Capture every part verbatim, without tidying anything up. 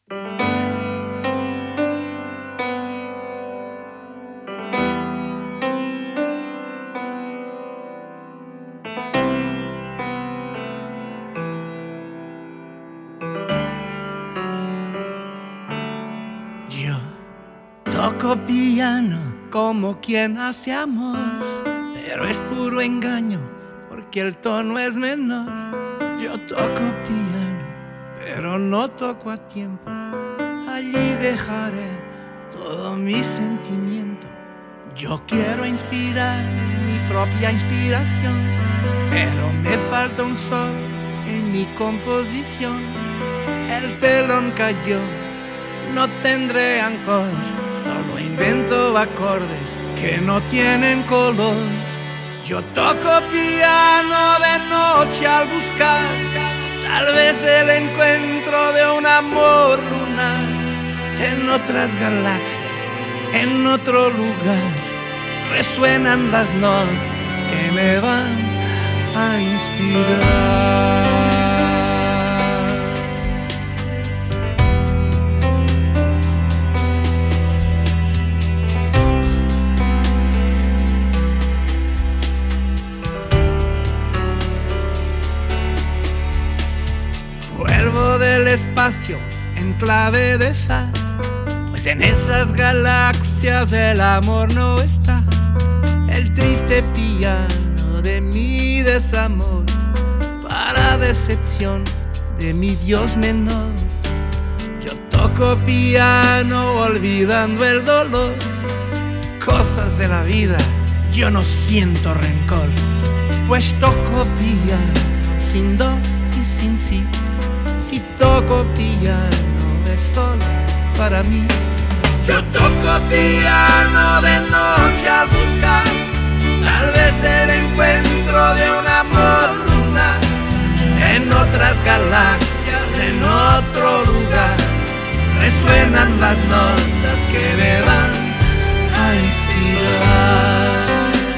Yo toco piano como quien hace amor, pero es puro engaño porque el tono es menor. Yo toco piano, pero no toco a tiempo. Allí dejaré todo mi sentimiento. Yo quiero inspirar mi propia inspiración, pero me falta un sol en mi composición. El telón cayó, no tendré ancor, solo invento acordes que no tienen color. Yo toco piano de noche al buscar tal vez el encuentro de un amor lunar en otras galaxias, en otro lugar. Resuenan las notas que me van a inspirar. Vuelvo del espacio en clave de fa, pues en esas galaxias el amor no está. El triste piano de mi desamor, para decepción de mi Dios menor. Yo toco piano olvidando el dolor, cosas de la vida, yo no siento rencor, pues toco piano sin do y sin si. Si toco piano es solo para mí. Yo toco piano de noche al buscar tal vez el encuentro de un amor lunar en otras galaxias, en otro lugar. Resuenan las notas que me van a inspirar.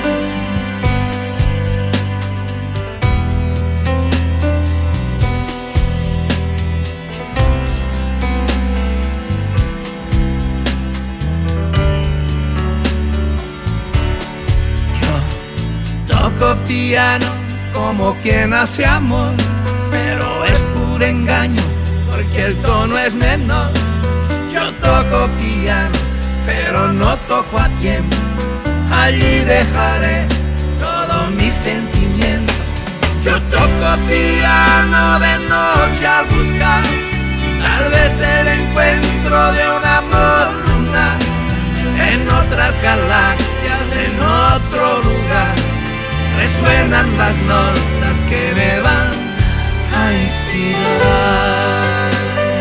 Toco piano como quien hace amor, pero es puro engaño porque el tono es menor. Yo toco piano, pero no toco a tiempo. Allí dejaré todo mi sentimiento. Yo toco piano de noche al buscar tal vez el encuentro de un amor lunar en otras galaxias, en otro lugar. Resuenan las notas que me van a inspirar.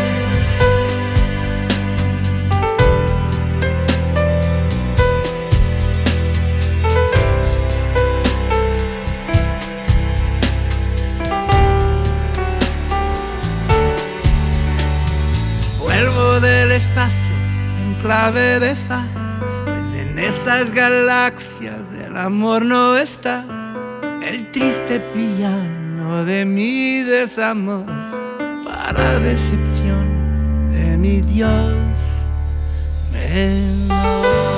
Vuelvo del espacio en clave de fa, pues en esas galaxias el amor no está. El triste piano de mi desamor, para decepción de mi Dios menor.